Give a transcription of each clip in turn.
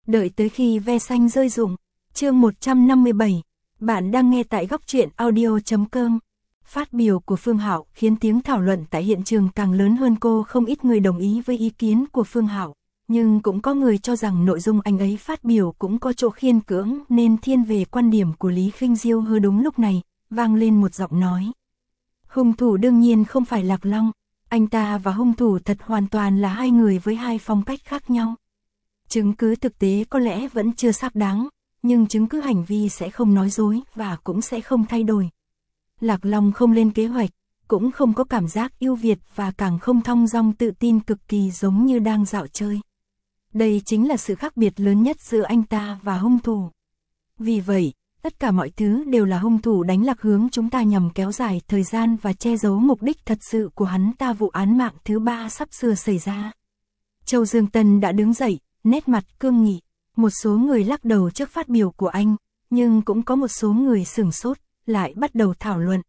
Đợi tới khi ve xanh rơi rụng. Chương 157. Bạn đang nghe tại góc truyện audio.com. Phát biểu của Phương Hạo khiến tiếng thảo luận tại hiện trường càng lớn hơn. Cô không ít người đồng ý với ý kiến của Phương Hạo, nhưng cũng có người cho rằng nội dung anh ấy phát biểu cũng có chỗ khiên cưỡng nên thiên về quan điểm của Lý Khinh Diêu. Đúng lúc này, vang lên một giọng nói. Hung thủ đương nhiên không phải Lạc Long, anh ta và hung thủ thật hoàn toàn là hai người với hai phong cách khác nhau. Chứng cứ thực tế có lẽ vẫn chưa xác đáng, nhưng chứng cứ hành vi sẽ không nói dối và cũng sẽ không thay đổi. Lạc Long không lên kế hoạch, cũng không có cảm giác ưu việt và càng không thong dong tự tin cực kỳ giống như đang dạo chơi. Đây chính là sự khác biệt lớn nhất giữa anh ta và hung thủ. Vì vậy, tất cả mọi thứ đều là hung thủ đánh lạc hướng chúng ta nhằm kéo dài thời gian và che giấu mục đích thật sự của hắn ta. Vụ án mạng thứ 3 sắp sửa xảy ra. Châu Dương Tân đã đứng dậy, nét mặt cương nghị. Một số người lắc đầu trước phát biểu của anh, nhưng cũng có một số người sửng sốt, lại bắt đầu thảo luận.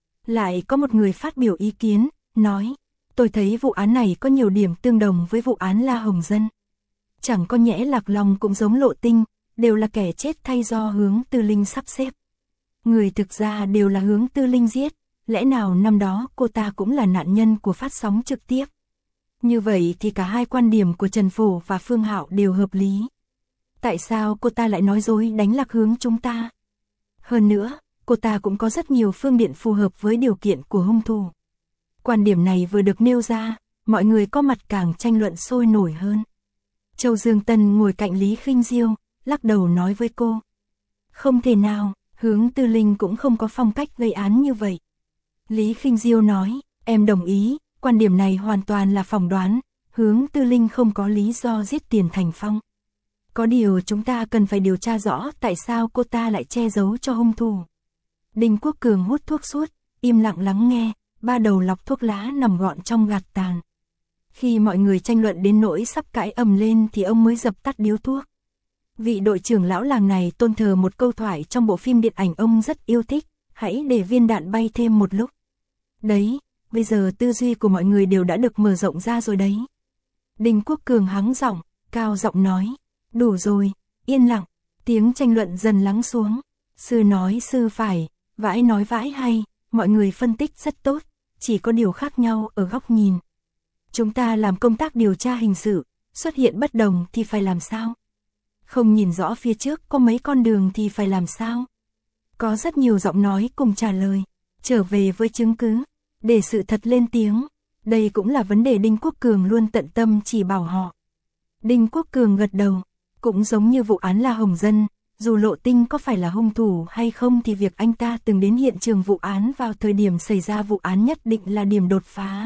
Lại có một người phát biểu ý kiến, nói, tôi thấy vụ án này có nhiều điểm tương đồng với vụ án La Hồng Dân. Chẳng có nhẽ Lạc Long cũng giống Lộ Tinh, đều là kẻ chết thay do Hướng Tư Linh sắp xếp. Người thực ra đều là Hướng Tư Linh giết, lẽ nào năm đó cô ta cũng là nạn nhân của phát sóng trực tiếp? Như vậy thì cả hai quan điểm của Trần Phổ và Phương Hạo đều hợp lý. Tại sao cô ta lại nói dối đánh lạc hướng chúng ta? Hơn nữa, cô ta cũng có rất nhiều phương tiện phù hợp với điều kiện của hung thủ. Quan điểm này vừa được nêu ra, mọi người có mặt càng tranh luận sôi nổi hơn. Châu Dương Tân ngồi cạnh Lý Khinh Diêu, lắc đầu nói với cô. Không thể nào, Hướng Tư Linh cũng không có phong cách gây án như vậy. Lý Khinh Diêu nói, em đồng ý, quan điểm này hoàn toàn là phỏng đoán, Hướng Tư Linh không có lý do giết Tiền Thành Phong. Có điều chúng ta cần phải điều tra rõ tại sao cô ta lại che giấu cho hung thủ. Đinh Quốc Cường hút thuốc suốt, im lặng lắng nghe, ba đầu lọc thuốc lá nằm gọn trong gạt tàn. Khi mọi người tranh luận đến nỗi sắp cãi ầm lên thì ông mới dập tắt điếu thuốc. Vị đội trưởng lão làng này tôn thờ một câu thoại trong bộ phim điện ảnh ông rất yêu thích, hãy để viên đạn bay thêm một lúc. Đấy, bây giờ tư duy của mọi người đều đã được mở rộng ra rồi đấy. Đinh Quốc Cường hắng giọng, cao giọng nói, đủ rồi, yên lặng, tiếng tranh luận dần lắng xuống. Sư nói sư phải, vãi nói vãi hay, mọi người phân tích rất tốt, chỉ có điều khác nhau ở góc nhìn. Chúng ta làm công tác điều tra hình sự, xuất hiện bất đồng thì phải làm sao? Không nhìn rõ phía trước có mấy con đường thì phải làm sao? Có rất nhiều giọng nói cùng trả lời, trở về với chứng cứ, để sự thật lên tiếng. Đây cũng là vấn đề Đinh Quốc Cường luôn tận tâm chỉ bảo họ. Đinh Quốc Cường gật đầu, cũng giống như vụ án La Hồng Dân, dù Lộ Tinh có phải là hung thủ hay không thì việc anh ta từng đến hiện trường vụ án vào thời điểm xảy ra vụ án nhất định là điểm đột phá.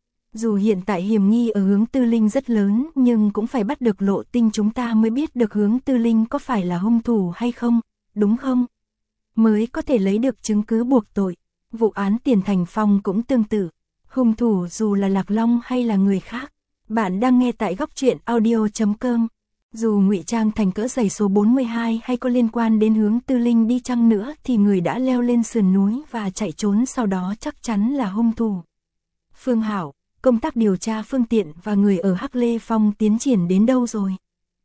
Dù hiện tại hiểm nghi ở Hướng Tư Linh rất lớn nhưng cũng phải bắt được Lộ Tinh chúng ta mới biết được Hướng Tư Linh có phải là hung thủ hay không, đúng không? Mới có thể lấy được chứng cứ buộc tội. Vụ án Tiền Thành Phong cũng tương tự. Hung thủ dù là Lạc Long hay là người khác. Bạn đang nghe tại góc truyện audio.com. Dù ngụy trang thành cỡ giày số 42 hay có liên quan đến Hướng Tư Linh đi chăng nữa thì người đã leo lên sườn núi và chạy trốn sau đó chắc chắn là hung thủ. Phương Hạo, công tác điều tra phương tiện và người ở Hắc Lê Phong tiến triển đến đâu rồi?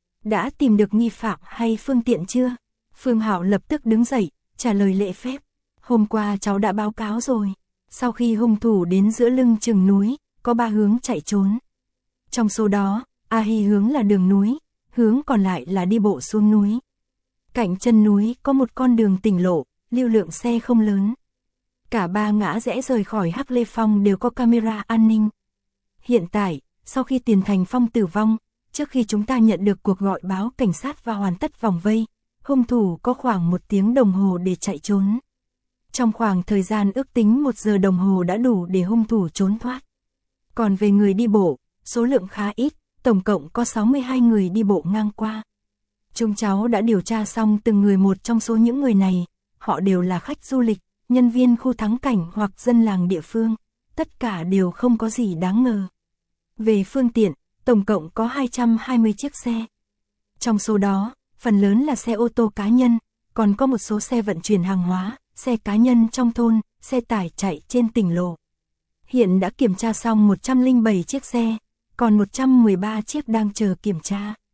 Đã tìm được nghi phạm hay phương tiện chưa? Phương Hạo lập tức đứng dậy, trả lời lễ phép. Hôm qua cháu đã báo cáo rồi. Sau khi hung thủ đến giữa lưng chừng núi, có 3 hướng chạy trốn. Trong số đó, A Hi hướng là đường núi, hướng còn lại là đi bộ xuống núi. Cạnh chân núi có một con đường tỉnh lộ, lưu lượng xe không lớn. Cả 3 ngã rẽ rời khỏi Hắc Lê Phong đều có camera an ninh. Hiện tại, sau khi Tiền Thành Phong tử vong, trước khi chúng ta nhận được cuộc gọi báo cảnh sát và hoàn tất vòng vây, hung thủ có khoảng 1 tiếng đồng hồ để chạy trốn. Trong khoảng thời gian ước tính 1 giờ đồng hồ đã đủ để hung thủ trốn thoát. Còn về người đi bộ, số lượng khá ít, tổng cộng có 62 người đi bộ ngang qua. Chúng cháu đã điều tra xong từng người một trong số những người này, họ đều là khách du lịch, nhân viên khu thắng cảnh hoặc dân làng địa phương, tất cả đều không có gì đáng ngờ. Về phương tiện, tổng cộng có 220 chiếc xe. Trong số đó, phần lớn là xe ô tô cá nhân, còn có một số xe vận chuyển hàng hóa, xe cá nhân trong thôn, xe tải chạy trên tỉnh lộ. Hiện đã kiểm tra xong 107 chiếc xe, còn 113 chiếc đang chờ kiểm tra.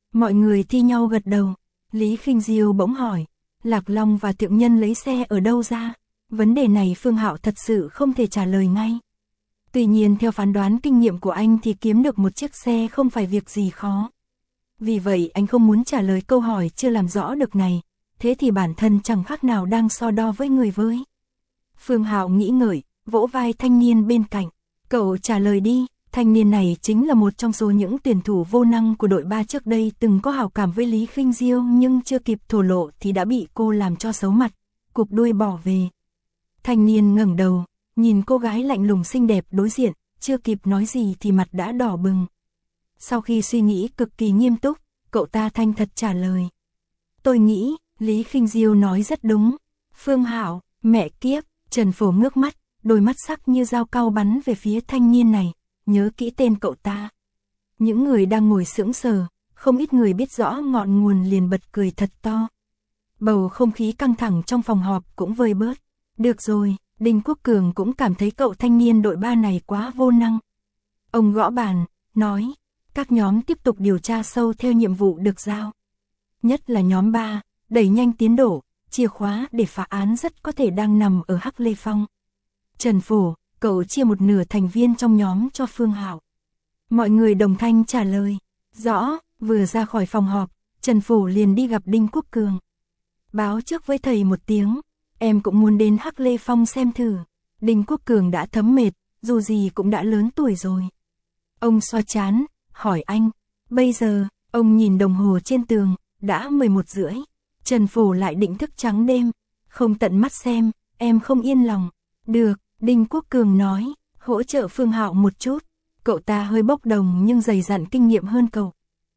Mọi người thi nhau gật đầu. Lý Khinh Diêu bỗng hỏi, Lạc Long và Thượng Nhân lấy xe ở đâu ra? Vấn đề này Phương Hạo thật sự không thể trả lời ngay. Tuy nhiên theo phán đoán kinh nghiệm của anh thì kiếm được một chiếc xe không phải việc gì khó. Vì vậy anh không muốn trả lời câu hỏi chưa làm rõ được này, thế thì bản thân chẳng khác nào đang so đo với người với. Phương Hạo nghĩ ngợi, vỗ vai thanh niên bên cạnh, cậu trả lời đi. Thanh niên này chính là một trong số những tuyển thủ vô năng của đội 3 trước đây từng có hảo cảm với Lý Khinh Diêu nhưng chưa kịp thổ lộ thì đã bị cô làm cho xấu mặt, cụp đuôi bỏ về. Thanh niên ngẩng đầu, nhìn cô gái lạnh lùng xinh đẹp đối diện, chưa kịp nói gì thì mặt đã đỏ bừng. Sau khi suy nghĩ cực kỳ nghiêm túc, cậu ta thành thật trả lời. Tôi nghĩ, Lý Khinh Diêu nói rất đúng. Phương Hạo, mẹ kiếp, Trần Phổ ngước mắt, đôi mắt sắc như dao cau bắn về phía thanh niên này, nhớ kỹ tên cậu ta. Những người đang ngồi sững sờ, không ít người biết rõ ngọn nguồn liền bật cười thật to. Bầu không khí căng thẳng trong phòng họp cũng vơi bớt. Được rồi, Đinh Quốc Cường cũng cảm thấy cậu thanh niên đội 3 này quá vô năng. Ông gõ bàn, nói, các nhóm tiếp tục điều tra sâu theo nhiệm vụ được giao. Nhất là nhóm 3, đẩy nhanh tiến độ, chìa khóa để phá án rất có thể đang nằm ở Hắc Lê Phong. Trần Phổ, cậu chia một nửa thành viên trong nhóm cho Phương Hạo. Mọi người đồng thanh trả lời, rõ. Vừa ra khỏi phòng họp, Trần Phổ liền đi gặp Đinh Quốc Cường. Báo trước với thầy một tiếng, em cũng muốn đến Hắc Lê Phong xem thử. Đinh Quốc Cường đã thấm mệt, dù gì cũng đã lớn tuổi rồi. Ông xoa trán, hỏi anh, bây giờ, ông nhìn đồng hồ trên tường, đã 11 rưỡi. Trần Phổ lại định thức trắng đêm, không tận mắt xem, em không yên lòng. Được, Đinh Quốc Cường nói, hỗ trợ Phương Hạo một chút. Cậu ta hơi bốc đồng nhưng dày dặn kinh nghiệm hơn cậu.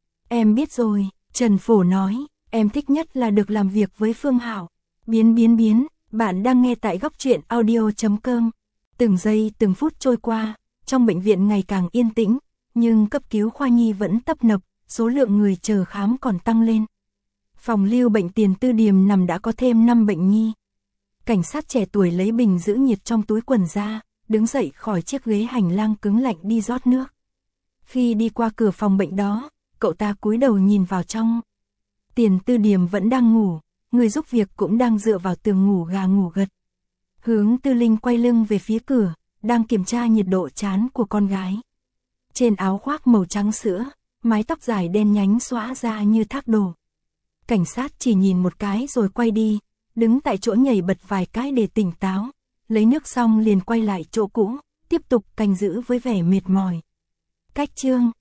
Em biết rồi, Trần Phổ nói, em thích nhất là được làm việc với Phương Hạo. Biến, bạn đang nghe tại góc truyện audio.com. Từng giây từng phút trôi qua, trong bệnh viện ngày càng yên tĩnh, nhưng cấp cứu khoa nhi vẫn tấp nập, số lượng người chờ khám còn tăng lên. Phòng lưu bệnh Tiền Tư Điềm nằm đã có thêm 5 bệnh nhi. Cảnh sát trẻ tuổi lấy bình giữ nhiệt trong túi quần ra, đứng dậy khỏi chiếc ghế hành lang cứng lạnh đi rót nước. Khi đi qua cửa phòng bệnh đó, cậu ta cúi đầu nhìn vào trong. Tiền Tư Điềm vẫn đang ngủ, người giúp việc cũng đang dựa vào tường ngủ gà ngủ gật. Hướng Tư Linh quay lưng về phía cửa, đang kiểm tra nhiệt độ trán của con gái. Trên áo khoác màu trắng sữa, mái tóc dài đen nhánh xõa ra như thác đổ. Cảnh sát chỉ nhìn một cái rồi quay đi, đứng tại chỗ nhảy bật vài cái để tỉnh táo, lấy nước xong liền quay lại chỗ cũ, tiếp tục canh giữ với vẻ mệt mỏi. Cách chương